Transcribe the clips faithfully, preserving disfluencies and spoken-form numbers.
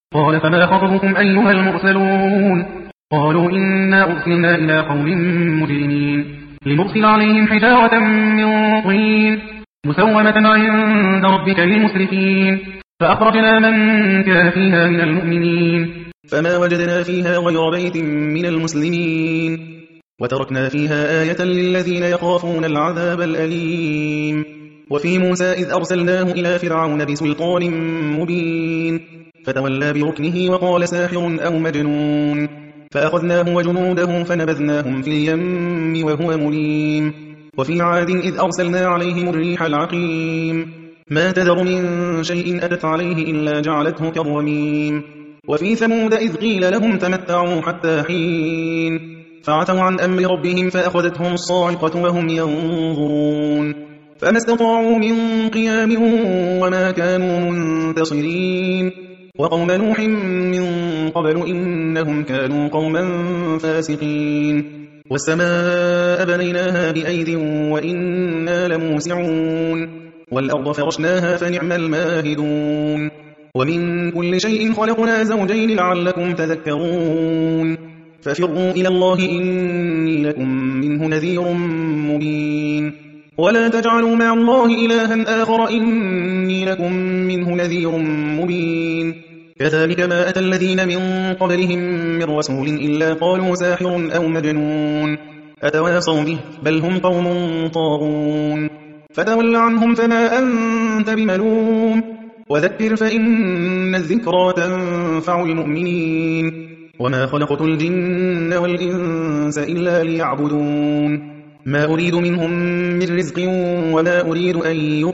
قال فما خطبكم أيها المرسلون قالوا إنا أرسلنا إلى قوم مجرمين لنرسل عليهم حجارة من طين مسومة عند ربك للمسرفين فأخرجنا من كان فيها من المؤمنين فما وجدنا فيها غير بيت من المسلمين وتركنا فيها آية للذين يخافون العذاب الأليم. وفي موسى إذ أرسلناه إلى فرعون بسلطان مبين فتولى بركنه وقال ساحر أو مجنون فأخذناه وجنوده فنبذناهم في اليم وهو مليم. وفي عاد إذ أرسلنا عليهم الريح العقيم ما تذر من شيء أتت عليه إلا جعلته كالرميم. وفي ثمود إذ قيل لهم تمتعوا حتى حين فعتوا عن أمر ربهم فأخذتهم الصاعقة وهم ينظرون فما استطاعوا من قيام وما كانوا منتصرين. وقوم نوح من قبل إنهم كانوا قوما فاسقين. والسماء بنيناها بأيد وإنا لموسعون والأرض فرشناها فنعم الماهدون. ومن كل شيء خلقنا زوجين لعلكم تذكرون ففروا إلى الله إني لكم منه نذير مبين. ولا تجعلوا مع الله إلها آخر إني لكم منه نذير مبين. كذلك ما أتى الذين من قبلهم من رسول إلا قالوا ساحر أو مجنون أتواصوا به بل هم قوم طاغون. فتول عنهم فما أنت بملوم وذكر فإن الذكرى تنفع المؤمنين. وما خلقت الجن والإنس إلا ليعبدون ما أريد منهم من رزق وما أريد أن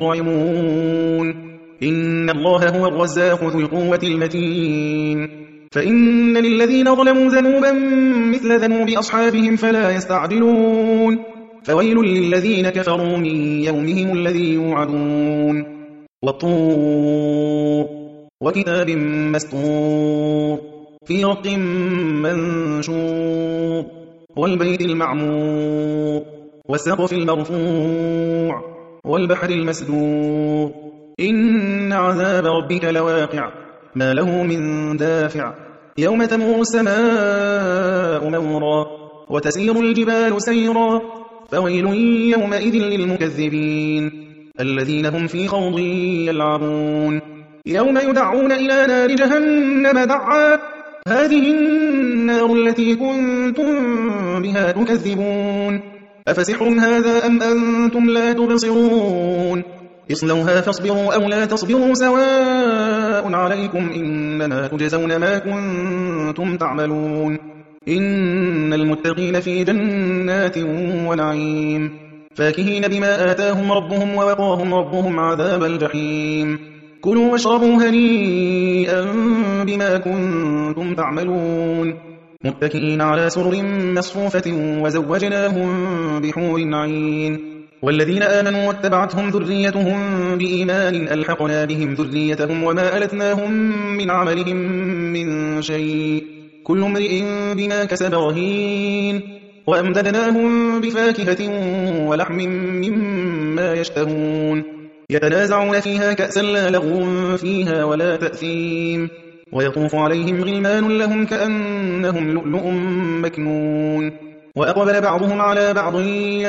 يطعمون إن الله هو الرزاق ذو القوة المتين. فإن للذين ظلموا ذنوبا مثل ذنوب أصحابهم فلا يستعجلون فويل للذين كفروا من يومهم الذي يوعدون. والطور وكتاب مسطور في رق منشور والبيت المعمور والسقف المرفوع والبحر المسدور إن عذاب ربك لواقع ما له من دافع يوم تمور السماء مورا وتسير الجبال سيرا فويل يومئذ للمكذبين الذين هم في خوض يلعبون. يوم يدعون إلى نار جهنم دعا هذه النار التي كنتم بها تكذبون أفسحر هذا أم أنتم لا تبصرون اصلوها فاصبروا أو لا تصبروا سواء عليكم إنما تجزون ما كنتم تعملون. إن المتقين في جنات ونعيم فاكهين بما آتاهم ربهم ووقاهم ربهم عذاب الجحيم. كلوا واشربوا هنيئا بما كنتم تعملون متكئين على سرر مصفوفة وزوجناهم بحور عين. والذين آمنوا واتبعتهم ذريتهم بإيمان ألحقنا بهم ذريتهم وما ألتناهم من عملهم من شيء كل امرئ بما كسب رهين. وأمددناهم بفاكهة ولحم مما يشتهون يتنازعون فيها كأسا لا لغو فيها ولا تأثيم ويطوف عليهم غلمان لهم كأنهم لؤلؤ مكنون. وأقبل بعضهم على بعض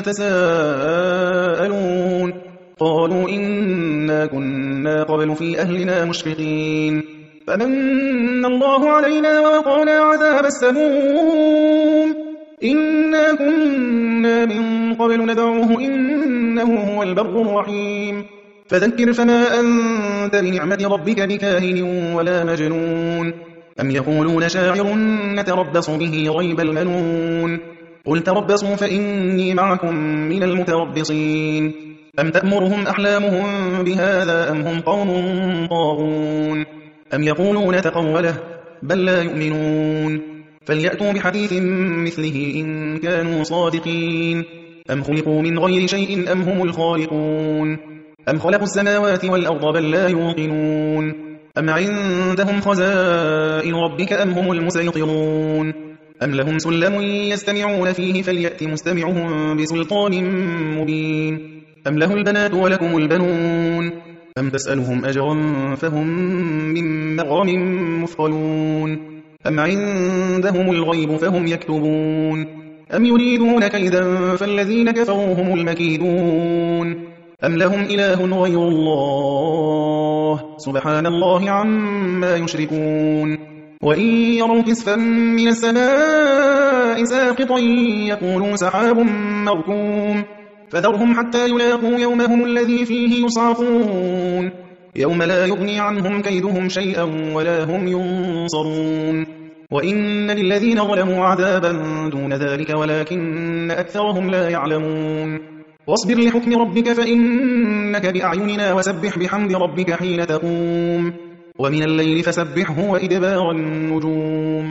يتساءلون قالوا إنا كنا قبل في أهلنا مشفقين فمن الله علينا ووقانا عذاب السموم إنا كنا من قبل ندعوه إنه هو البر الرحيم. فذكر فما أنت بنعمة ربك بكاهن ولا مجنون أم يقولون شاعر نتربص به ريب المنون قل تربصوا فإني معكم من المتربصين أم تأمرهم أحلامهم بهذا أم هم قوم طاغون أم يقولون تقوله بل لا يؤمنون فليأتوا بحديث مثله إن كانوا صادقين أم خلقوا من غير شيء أم هم الخالقون أم خلقوا السماوات والأرض بل لا يوقنون أم عندهم خزائن ربك أم هم المسيطرون أم لهم سلم يستمعون فيه فليأت مستمعهم بسلطان مبين أم له البنات ولكم البنون أم تسألهم أجرا فهم من مغرم مثقلون أم عندهم الغيب فهم يكتبون أم يريدون كيدا فالذين كفروا هم المكيدون أم لهم إله غير الله سبحان الله عما يشركون وإن يروا كسفا من السماء ساقطا يقولوا سحاب مركوم فذرهم حتى يلاقوا يومهم الذي فيه يصعقون يوم لا يغني عنهم كيدهم شيئا ولا هم ينصرون وإن للذين ظلموا عذابا دون ذلك ولكن أكثرهم لا يعلمون واصبر لحكم ربك فإنك بأعيننا وسبح بحمد ربك حين تقوم ومن الليل فسبحه وإدبار النجوم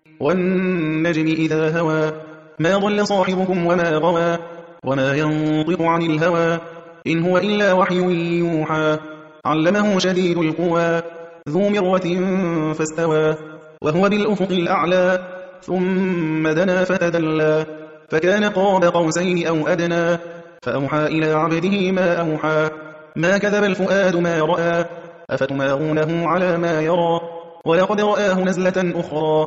والنجم إذا هوى ما ضل صاحبكم وما غوى وما ينطق عن الهوى إن هو إلا وحي يوحى علمه شديد القوى ذو مرة فاستوى وهو بالأفق الأعلى ثم دنا فتدلى فكان قاب قوسين أو أدنى فأوحى إلى عبده ما أوحى ما كذب الفؤاد ما رأى أفتمارونه على ما يرى ولقد رآه نزلة أخرى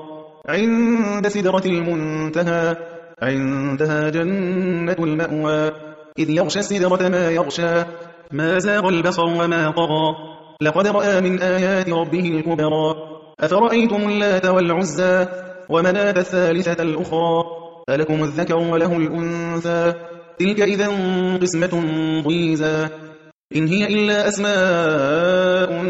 عند سدرة المنتهى عندها جنة المأوى إذ يغشى السدرة ما يغشى ما زاغ البصر وما طغى لقد رأى من آيات ربه الكبرى أفرأيتم اللات والعزى ومناة الثالثة الأخرى ألكم الذكر وله الأنثى تلك إذا قسمة ضيزى إن هي إلا أسماء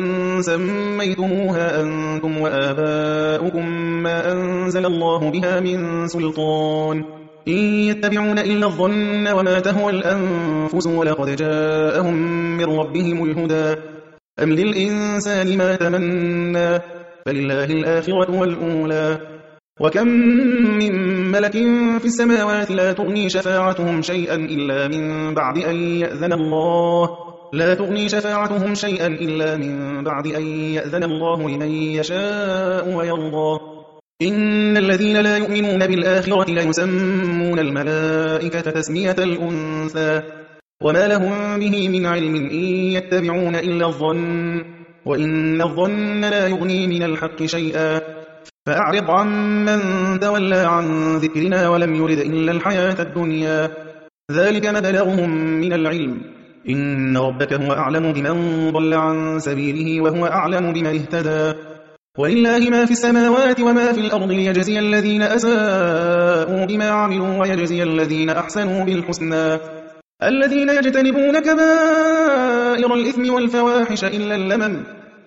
سميتموها أنتم وآباؤكم ما أنزل الله بها من سلطان إن يتبعون إلا الظن وما تهوى الأنفس ولقد جاءهم من ربهم الهدى أم للإنسان ما تمنى فلله الآخرة والأولى وكم من ملك في السماوات لا تغني شفاعتهم شيئا إلا من بعد أن يأذن الله لا تغني شفاعتهم شيئا إلا من بعد أن يأذن الله لمن يشاء ويرضى إن الذين لا يؤمنون بالآخرة ليسمون الملائكة تسمية الأنثى وما لهم به من علم إن يتبعون إلا الظن وإن الظن لا يغني من الحق شيئا فأعرض عمن تولى عن ذكرنا ولم يرد إلا الحياة الدنيا ذلك مبلغهم من العلم إن ربك هو أعلم بمن ضل عن سبيله وهو أعلم بمن اهتدى ولله ما في السماوات وما في الأرض ليجزي الذين أساءوا بما عملوا ويجزي الذين أحسنوا بالحسنى الذين يجتنبون كبائر الإثم والفواحش إلا اللمم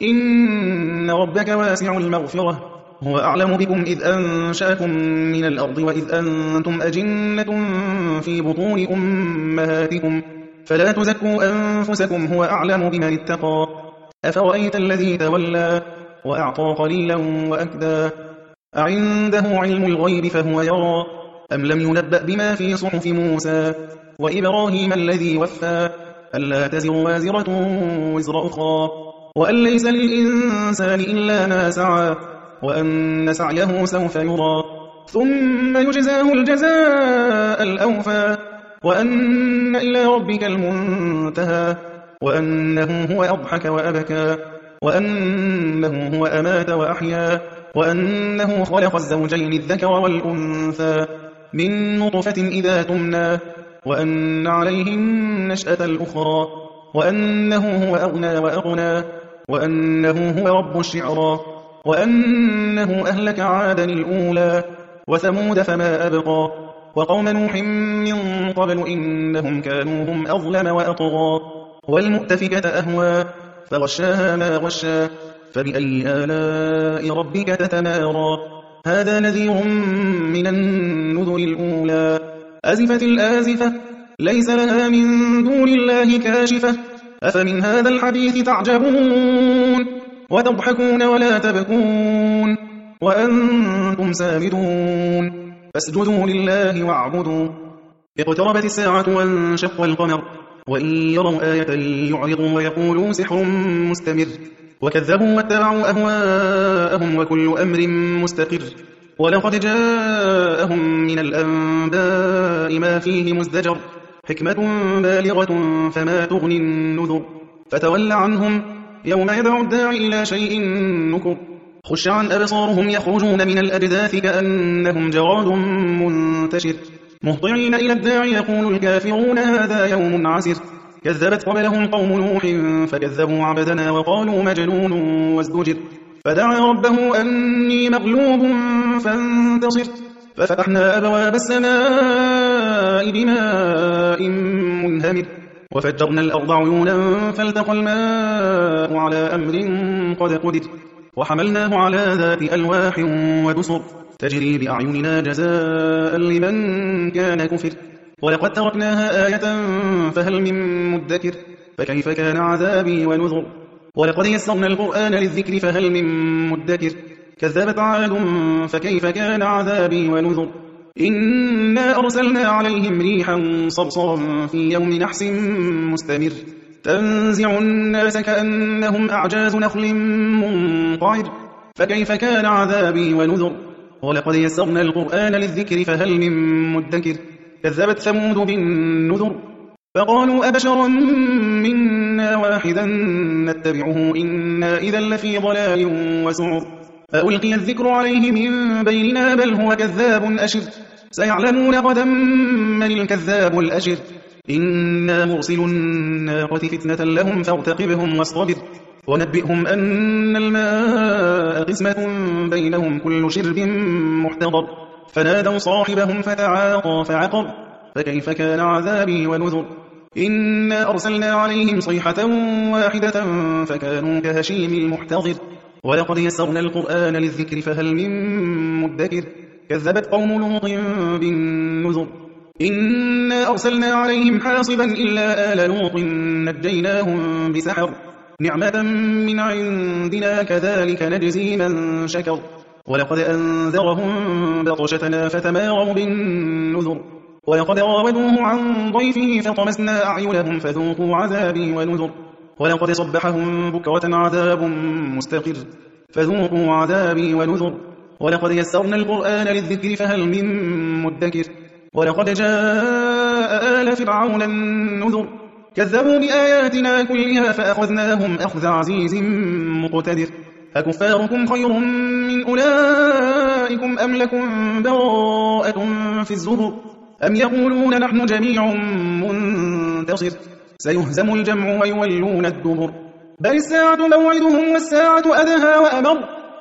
إن ربك واسع المغفرة هو أعلم بكم إذ أنشأكم من الأرض وإذ أنتم أجنة في بطون أمهاتكم فلا تزكوا أنفسكم هو أعلم بمن اتقى أفرأيت الذي تولى وأعطى قليلا وأكدى أعنده علم الغيب فهو يرى أم لم ينبأ بما في صحف موسى وإبراهيم الذي وفى ألا تزر وازرة وزر أخرى وأن ليس للإنسان إلا ما سعى وأن سعيه سوف يرى ثم يجزاه الجزاء الأوفى وأن إلى ربك المنتهى وأنه هو أضحك وأبكى وأنه هو أمات وأحيا وأنه خلق الزوجين الذكر والأنثى من نطفة إذا تمنى وأن عليه النشأة الأخرى وأنه هو أغنى وأغنى وأنه هو رب الشعرى وأنه أهلك عادا الأولى وثمود فما أبقى وقوم نوح من قبل إنهم كانوا هم أظلم وأطغى والمؤتفكة أهوى فغشاها ما غشى فبأي آلاء ربك تتمارى هذا نذير من النذر الأولى أزفت الآزفة ليس لها من دون الله كاشفة أفمن هذا الحديث تعجبون وتضحكون ولا تبكون وأنتم سامدون فاسجدوا لله واعبدوا اقتربت الساعة وانشق القمر وإن يروا آية يعرضوا ويقولوا سحر مستمر وكذبوا واتبعوا أهواءهم وكل أمر مستقر ولقد جاءهم من الأنباء ما فيه مزدجر حكمة بالغة فما تغني النذر فتول عنهم يوم يدعو الداعي إلى شيء نكر خش عن أبصارهم يخرجون من الأجداث كأنهم جراد منتشر مهطعين إلى الداعي يقول الكافرون هذا يوم عسر كذبت قبلهم قوم نوح فكذبوا عبدنا وقالوا مجنون وازدجر فدعا ربه أني مغلوب فانتصر ففتحنا أبواب السماء بماء منهمر وفجرنا الأرض عيونا فالتقى الماء على أمر قد قدر وحملناه على ذات ألواح ودسر تجري بأعيننا جزاء لمن كان كفر ولقد تركناها آية فهل من مدكر فكيف كان عذابي ونذر ولقد يسرنا القرآن للذكر فهل من مدكر كذبت عاد فكيف كان عذابي ونذر إنا أرسلنا عليهم ريحا صرصرا في يوم نحس مستمر تنزع الناس كأنهم أعجاز نخل منقعر فكيف كان عذابي ونذر ولقد يسرنا القرآن للذكر فهل من مدكر كذبت ثمود بالنذر فقالوا أبشرا منا واحدا نتبعه إنا إذا لفي ضلال وسعر ألقي الذكر عليه من بيننا بل هو كذاب أشر سيعلمون غدا من الكذاب الأشر إنا مرسل الناقة فتنة لهم فارتقبهم واصطبر ونبئهم أن الماء قسمة بينهم كل شرب محتضر فنادوا صاحبهم فتعاطى فعقر فكيف كان عذابي ونذر إنا أرسلنا عليهم صيحة واحدة فكانوا كهشيم المحتضر ولقد يسرنا القرآن للذكر فهل من مدكر كذبت قوم لوط بالنذر إنا أرسلنا عليهم حاصبا إلا آل لوط نجيناهم بسحر نعمة من عندنا كذلك نجزي من شكر ولقد أنذرهم بطشتنا فتماروا بالنذر ولقد راودوه عن ضيفه فطمسنا أعينهم فذوقوا عذابي ونذر ولقد صبحهم بكرة عذاب مستقر فذوقوا عذابي ونذر ولقد يسرنا القرآن للذكر فهل من مدكر ولقد جاء آل فرعون النذر كذبوا بآياتنا كلها فأخذناهم أخذ عزيز مقتدر أكفاركم خير من أولئكم أم لكم براءة في الزبر أم يقولون نحن جميع منتصر سيهزم الجمع ويولون الدبر بل الساعة موعدهم والساعة أدهى وأمر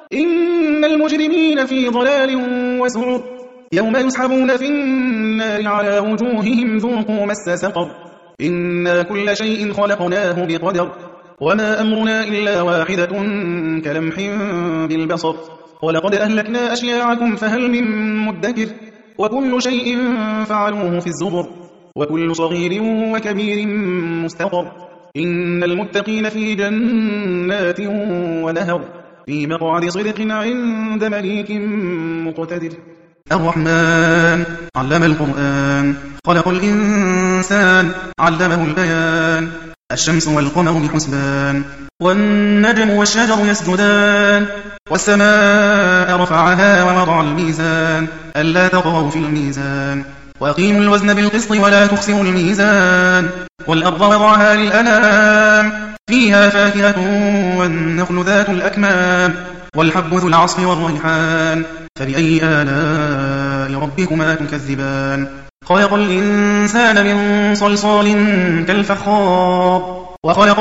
إن المجرمين في ضلال وسعر يوم يسحبون في النار على وجوههم ذوقوا مس سقر إنا كل شيء خلقناه بقدر وما أمرنا إلا واحدة كلمح بالبصر ولقد أهلكنا أشياعكم فهل من مدكر وكل شيء فعلوه في الزبر وكل صغير وكبير مستقر إن المتقين في جنات ونهر في مقعد صدق عند مليك مقتدر الرحمن علم القرآن خلق الإنسان علمه البيان الشمس والقمر بحسبان والنجم والشجر يسجدان والسماء رفعها ووضع الميزان ألا تطغوا في الميزان وأقيموا الوزن بالقسط ولا تخسروا الميزان والأرض وضعها للأنام فيها فاكهة والنخل ذات الأكمام والحب ذو العصف والريحان فبأي آلاء ربكما تكذبان خلق الإنسان من صلصال كالفخار وخلق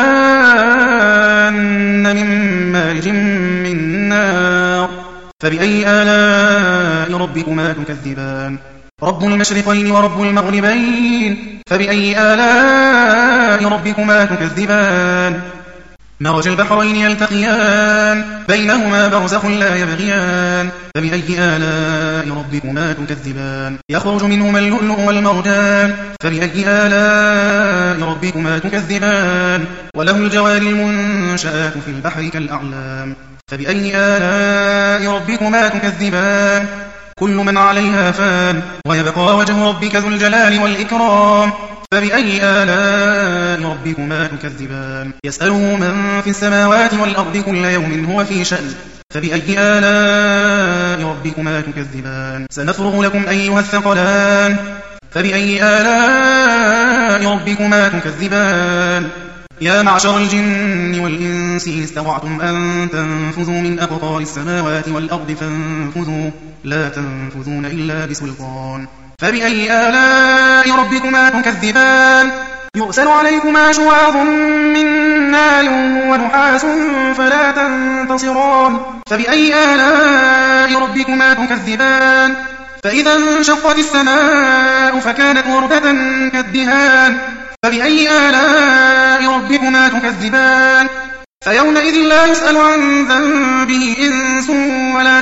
الجان من مارج من نار فبأي آلاء ربكما تكذبان رب المشرقين ورب المغربين فبأي آلاء ربكما تكذبان مرج البحرين يلتقيان بينهما برزخ لا يبغيان فبأي آلاء ربكما تكذبان يخرج منهما اللؤلؤ والمرجان فبأي آلاء ربكما تكذبان وله الجوار المنشآت في البحر كالأعلام فبأي آلاء ربكما تكذبان كل من عليها فان ويبقى وجه ربك ذو الجلال والإكرام فبأي آلاء ربكما تكذبان يسأله من في السماوات والأرض كل يوم هو في شأن فبأي آلاء ربكما تكذبان سنفرغ لكم أيها الثقلان فبأي آلاء ربكما تكذبان يا معشر الجن والإنس إن استطعتم أن تنفذوا من أقطار السماوات والأرض فانفذوا لا تنفذون إلا بسلطان فبأي آلاء ربكما تكذبان يرسل عليكما شواظ من نار ونحاس فلا تنتصران فبأي آلاء ربكما تكذبان فإذا انشقت السماء فكانت وردة كالدهان فبأي آلاء ربكما تكذبان فيومئذ لا يسأل عن ذنبه إنس ولا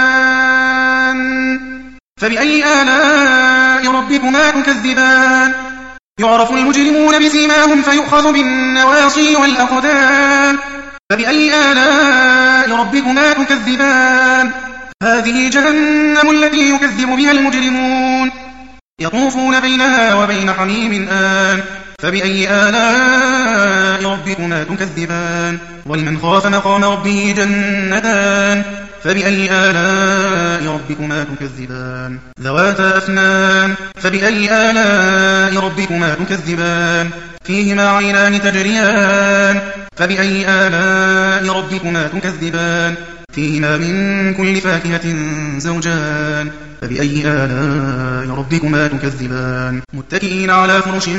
جان فبأي آلاء ربكما تكذبان يعرف المجرمون بسيماهم فيؤخذ بالنواصي والأقدام فبأي آلاء ربكما تكذبان هذه جهنم التي يكذب بها المجرمون يطوفون بينها وبين حميم آن فبأي آلاء ربكما تكذبان ولمن خاف مقام ربه جنتان فبأي آلاء ربكما تكذبان ذواتا أفنان فبأي آلاء ربكما تكذبان فيهما عينان تجريان فبأي آلاء ربكما تكذبان فيهما من كل فاكهة زوجان فبأي آلاء ربكما تكذبان متكئين على فرش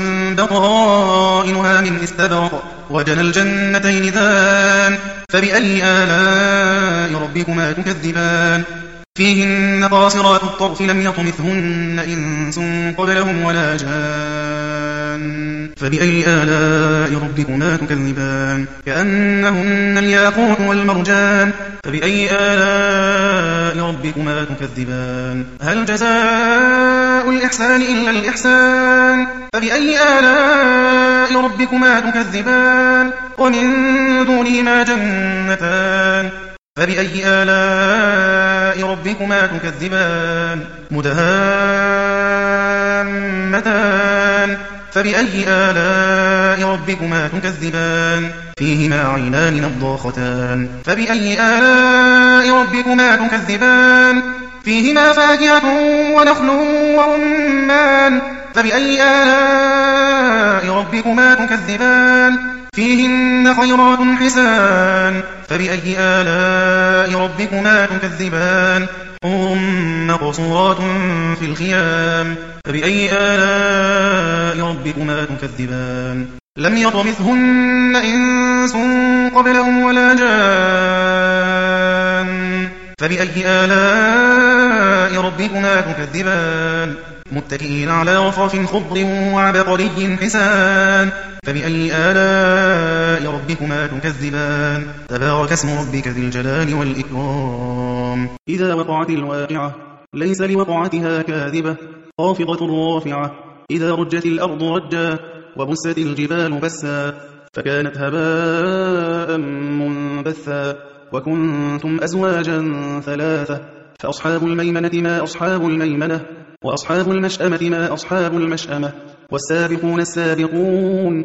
بطائنها من استبرق وجنى الجنتين دان فبأي آلاء ربكما تكذبان فيهن قاصرات الطرف لم يطمثهن إنس قبلهم ولا جان فبأي آلاء ربكما تكذبان كأنهن الياقوت والمرجان فبأي آلاء ربكما تكذبان هل جزاء الإحسان إلا الإحسان فبأي آلاء ربكما تكذبان ومن دونهما جنتان فبأي آلاء ربكما تكذبان مدهامتان فبأي آلاء ربكما تكذبان فيهما عينان نضاختان فبأي آلاء ربكما تكذبان فيهما فاكهة ونخل ورمان فبأي آلاء ربكما تكذبان فيهن خيرات حسان فبأي آلاء ربكما تكذبان حور مقصورات في الخيام فبأي آلاء ربكما تكذبان لم يطمثهن إنس قبلهم ولا جان فبأي آلاء ربكما تكذبان متكئين على رفرف خضر وعبقري حسان فبأي آلاء ربكما تكذبان تبارك اسم ربك ذي الجلال والإكرام إذا وقعت الواقعة ليس لوقعتها كاذبة خافضة رافعة إذا رجت الأرض رجا وبست الجبال بسا فكانت هباء منبثا وكنتم أزواجا ثلاثة فأصحاب الميمنة ما أصحاب الميمنة وأصحاب المشأمة ما أصحاب المشأمة والسابقون السابقون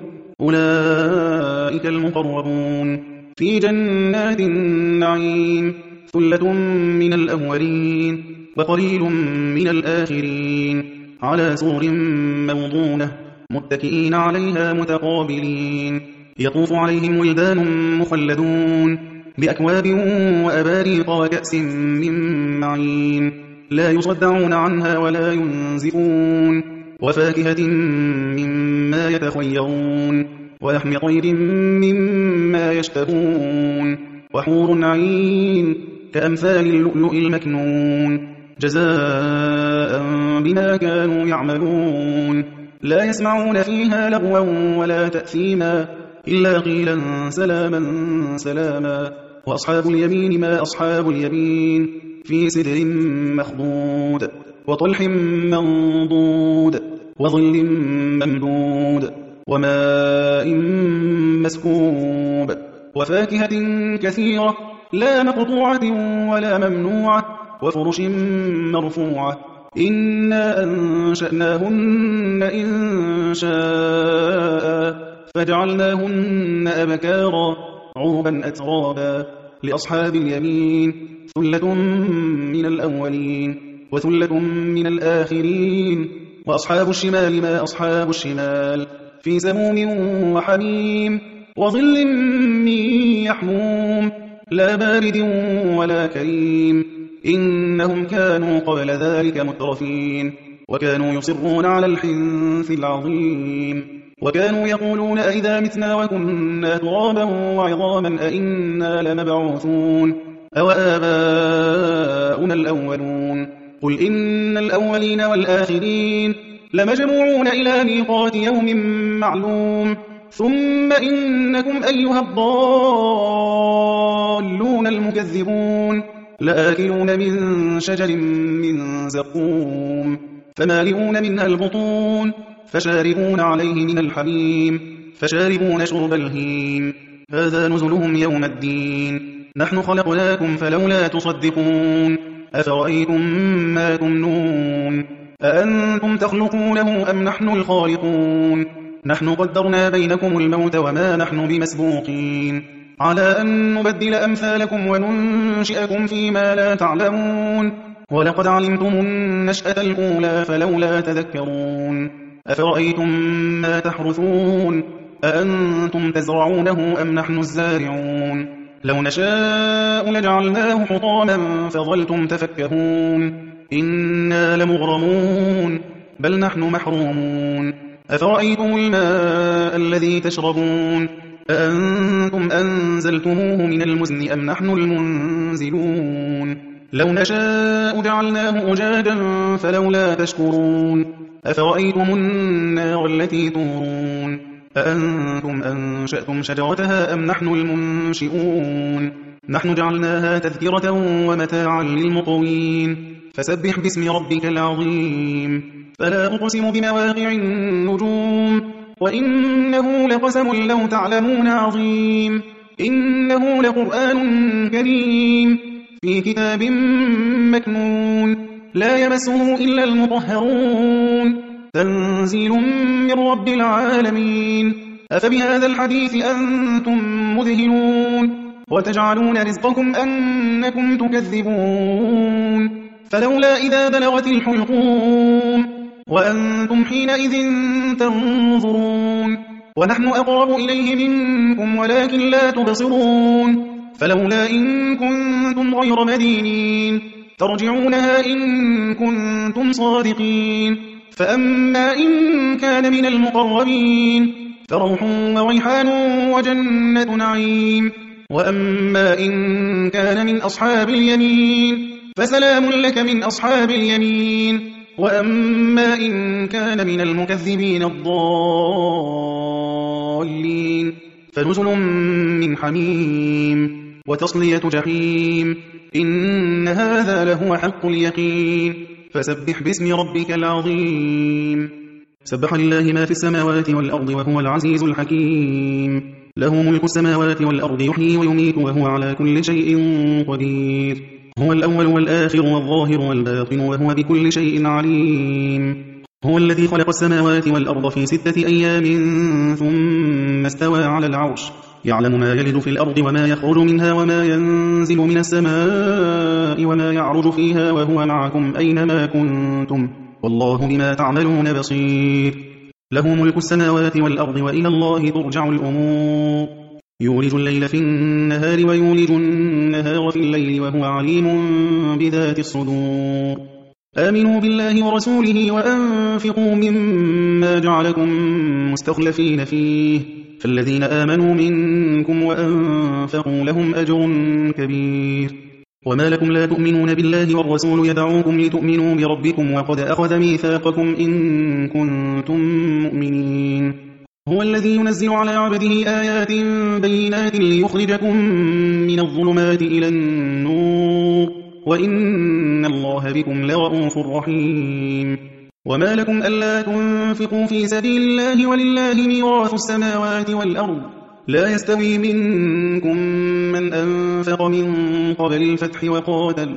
أولئك المقربون في جنات النعيم ثلة من الأولين وقليل من الآخرين على سرر موضونة متكئين عليها متقابلين يطوف عليهم ولدان مخلدون بأكواب وأباريق وكأس من معين لا يصدعون عنها ولا ينزفون وفاكهة مما يتخيرون ولحم طير مما يشتهون وحور عين كأمثال اللؤلؤ المكنون جزاء بما كانوا يعملون لا يسمعون فيها لغوا ولا تأثيما إلا قيلا سلاما سلاما وأصحاب اليمين ما أصحاب اليمين في سدر مخضود وطلح منضود وظل ممدود وماء مسكوب وفاكهة كثيرة لا مقطوعة ولا ممنوعة وفرش مرفوعة إنا أنشأناهن إن شاء فجعلناهن أبكارا عربا أترابا لأصحاب اليمين ثلة من الأولين وثلة من الآخرين وأصحاب الشمال ما أصحاب الشمال في سموم وحميم وظل من يحموم لا بارد ولا كريم إنهم كانوا قبل ذلك مترفين وكانوا يصرون على الحنث العظيم وكانوا يقولون أئذا متنا وكنا ترابا وعظاما أئنا لمبعوثون أو آباؤنا الأولون قل إن الأولين والآخرين لمجموعون إلى ميقات يوم معلوم ثم إنكم أيها الضالون المكذبون لآكلون من شجر من زقوم فمالئون منها البطون فشاربون عليه من الحميم فشاربون شرب الهيم هذا نزلهم يوم الدين نحن خلقناكم فلولا تصدقون أفرأيتم ما تمنون أأنتم تخلقونه أم نحن الخالقون نحن قدرنا بينكم الموت وما نحن بمسبوقين على أن نبدل أمثالكم وننشئكم فيما لا تعلمون ولقد علمتم النشأة الأولى فلولا تذكرون أفرأيتم ما تحرثون أأنتم تزرعونه أم نحن الزارعون لو نشاء لجعلناه حطاما فظلتم تفكهون إنا لمغرمون بل نحن محرومون أفرأيتم الماء الذي تشربون أأنتم أنزلتموه من المزن أم نحن المنزلون لو نشاء جعلناه أجاجا فلولا تشكرون أفرأيتم النار التي تورون أأنتم أنشأتم شجرتها أم نحن المنشئون نحن جعلناها تذكرة ومتاعا للمقوين فسبح باسم ربك العظيم فلا أقسم بمواقع النجوم وإنه لقسم لو تعلمون عظيم إنه لقرآن كريم في كتاب مكنون لا يمسه إلا المطهرون تنزيل من رب العالمين أفبهذا الحديث أنتم مذهلون وتجعلون رزقكم أنكم تكذبون فلولا إذا بلغت الحلقوم وأنتم حينئذ تنظرون ونحن أقرب إليه منكم ولكن لا تبصرون فلولا إن كنتم غير مدينين ترجعونها إن كنتم صادقين فأما إن كان من المقربين فروح وريحان وجنة نعيم وأما إن كان من أصحاب اليمين فسلام لك من أصحاب اليمين وأما إن كان من المكذبين الضالين فنزل من حميم وتصلية جحيم إن هذا لهو حق اليقين فسبح باسم ربك العظيم سبح لله ما في السماوات والأرض وهو العزيز الحكيم له ملك السماوات والأرض يحيي ويميت وهو على كل شيء قدير هو الأول والآخر والظاهر والباطن وهو بكل شيء عليم هو الذي خلق السماوات والأرض في ستة أيام ثم استوى على العرش يعلم ما يلد في الأرض وما يخرج منها وما ينزل من السماء وما يعرج فيها وهو معكم أينما كنتم والله بما تعملون بصير له ملك السماوات والأرض وإلى الله ترجع الأمور يولج الليل في النهار ويولج النهار في الليل وهو عليم بذات الصدور آمنوا بالله ورسوله وأنفقوا مما جعلكم مستخلفين فيه فالذين آمنوا منكم وأنفقوا لهم أجر كبير وما لكم لا تؤمنون بالله والرسول يدعوكم لتؤمنوا بربكم وقد أخذ ميثاقكم إن كنتم مؤمنين هو الذي ينزل على عبده آيات بينات ليخرجكم من الظلمات إلى النور وإن الله بكم لرؤوف رحيم وما لكم ألا تنفقوا في سبيل الله ولله ميراث السماوات والأرض لا يستوي منكم من أنفق من قبل الفتح وقاتل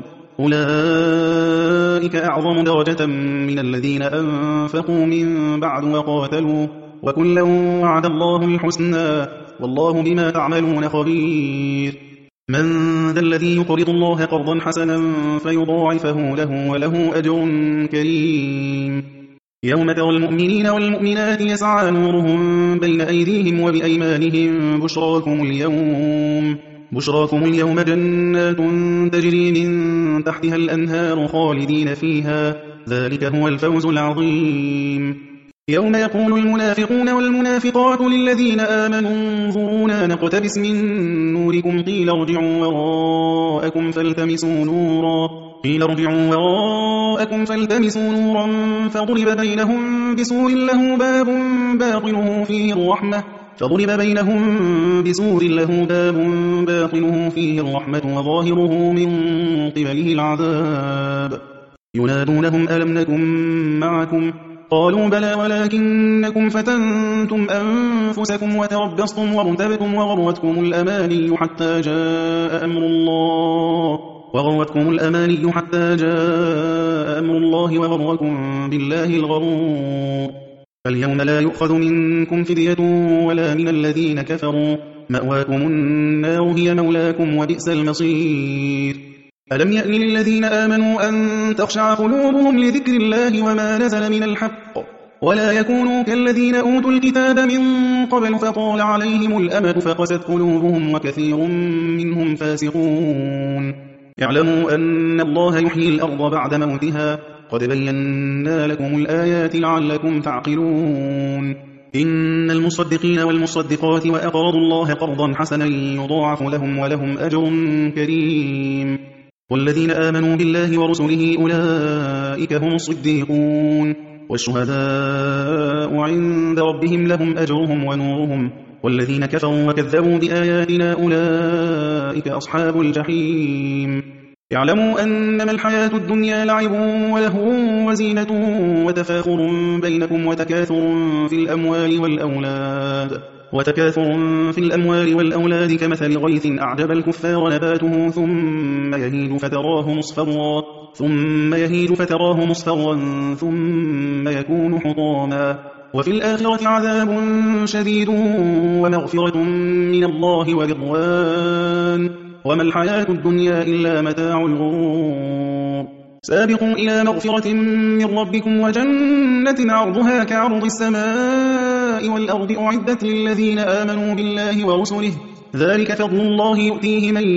أولئك أعظم درجة من الذين أنفقوا من بعد وقاتلوا وكلا وعد الله الحسنى والله بما تعملون خبير من ذا الذي يقرض الله قرضا حسنا فيضاعفه له وله أجر كريم يوم ترى المؤمنين والمؤمنات يسعى نورهم بين أيديهم وبأيمانهم بشراكم اليوم بشراكم اليوم جنات تجري من تحتها الأنهار خالدين فيها ذلك هو الفوز العظيم يوم يقول المنافقون والمنافقات للذين آمنوا انظرونا نقتبس من نوركم قيل ارجعوا وراءكم فالتمسوا نورا قيل ارجعوا وراءكم فالتمسوا نورا فضرب بينهم بسور له باب باطنه فيه الرحمة فضرب بينهم بسور له باب باطنه فيه الرحمة وظاهره من قبله العذاب ينادونهم ألم نكن معكم قالوا بلى ولكنكم فتنتم أنفسكم وتربصتم وارتبتم وغرتكم الأماني حتى جاء أمر الله وغرتكم الأماني حتى جاء أمر الله وغركم بالله الغرور فاليوم لا يؤخذ منكم فدية ولا من الذين كفروا مأواكم النار هي مولاكم وبئس المصير ألم يأن للذين آمنوا أن تخشع قلوبهم لذكر الله وما نزل من الحق ولا يكونوا كالذين أوتوا الكتاب من قبل فطال عليهم الأمد فقست قلوبهم وكثير منهم فاسقون اعلموا أن الله يحيي الأرض بعد موتها قد بينا لكم الآيات لعلكم تعقلون إن المصدقين والمصدقات وأقرضوا الله قرضا حسنا يضاعف لهم ولهم أجر كريم والذين آمنوا بالله ورسله أولئك هم الصديقون والشهداء عند ربهم لهم أجرهم ونورهم والذين كفروا وكذبوا بآياتنا أولئك أصحاب الجحيم اعلموا أنما الحياة الدنيا لعب ولهو وزينة وتفاخر بينكم وتكاثر في الأموال والأولاد وتكاثر في الأموال والأولاد كمثل غيث أعجب الكفار نباته ثم يهيج فتراه مصفرا ثم يهيج فتراه مصفرا ثم يكون حطاما وفي الآخرة عذاب شديد ومغفرة من الله ورضوان وما الحياة الدنيا إلا متاع الغرور سابقوا إلى مغفرة من ربكم وجنة عرضها كعرض السماء والأرض أعدت للذين آمنوا بالله ورسله ذلك فضل الله يؤتيه من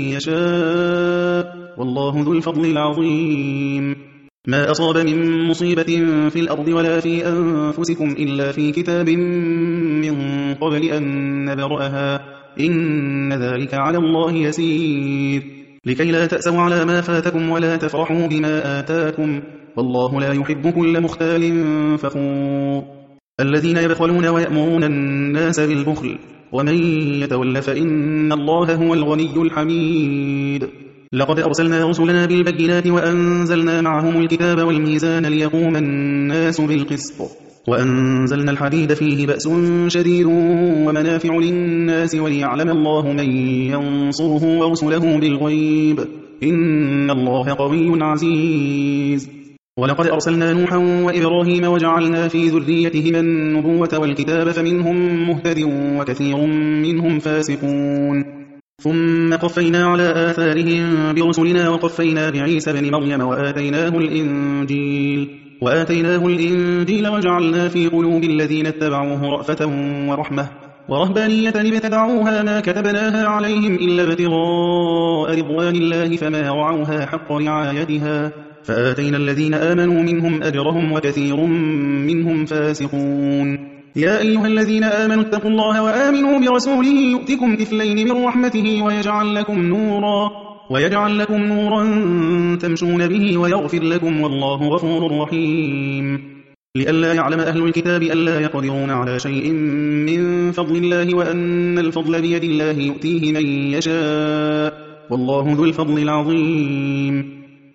يشاء والله ذو الفضل العظيم ما أصاب من مصيبة في الأرض ولا في أنفسكم إلا في كتاب من قبل أن نبرأها إن ذلك على الله يسير لكي لا تأسوا على ما فاتكم ولا تفرحوا بما آتاكم والله لا يحب كل مختال فخور الذين يبخلون ويأمرون الناس بالبخل ومن يتول فإن الله هو الغني الحميد لقد أرسلنا رسلنا بالبينات وأنزلنا معهم الكتاب والميزان ليقوم الناس بالقسط وأنزلنا الحديد فيه بأس شديد ومنافع للناس وليعلم الله من ينصره ورسله بالغيب إن الله قوي عزيز ولقد أرسلنا نوحا وإبراهيم وجعلنا في ذريتهما النبوة والكتاب فمنهم مهتد وكثير منهم فاسقون ثم قفينا على آثارهم برسلنا وقفينا بعيسى بن مريم وآتيناه الإنجيل وآتيناه الإنجيل وجعلنا في قلوب الذين اتبعوه رأفة ورحمة ورهبانية ابتدعوها ما كتبناها عليهم إلا ابتغاء رضوان الله فما رعوها حق رعايتها فآتينا الذين آمنوا منهم أجرهم وكثير منهم فاسقون يا أيها الذين آمنوا اتقوا الله وآمنوا برسوله يؤتكم كفلين من رحمته ويجعل لكم نورا ويجعل لكم نورا تمشون به ويغفر لكم والله غفور رحيم لئلا يعلم أهل الكتاب ألا يقدرون على شيء من فضل الله وأن الفضل بيد الله يؤتيه من يشاء والله ذو الفضل العظيم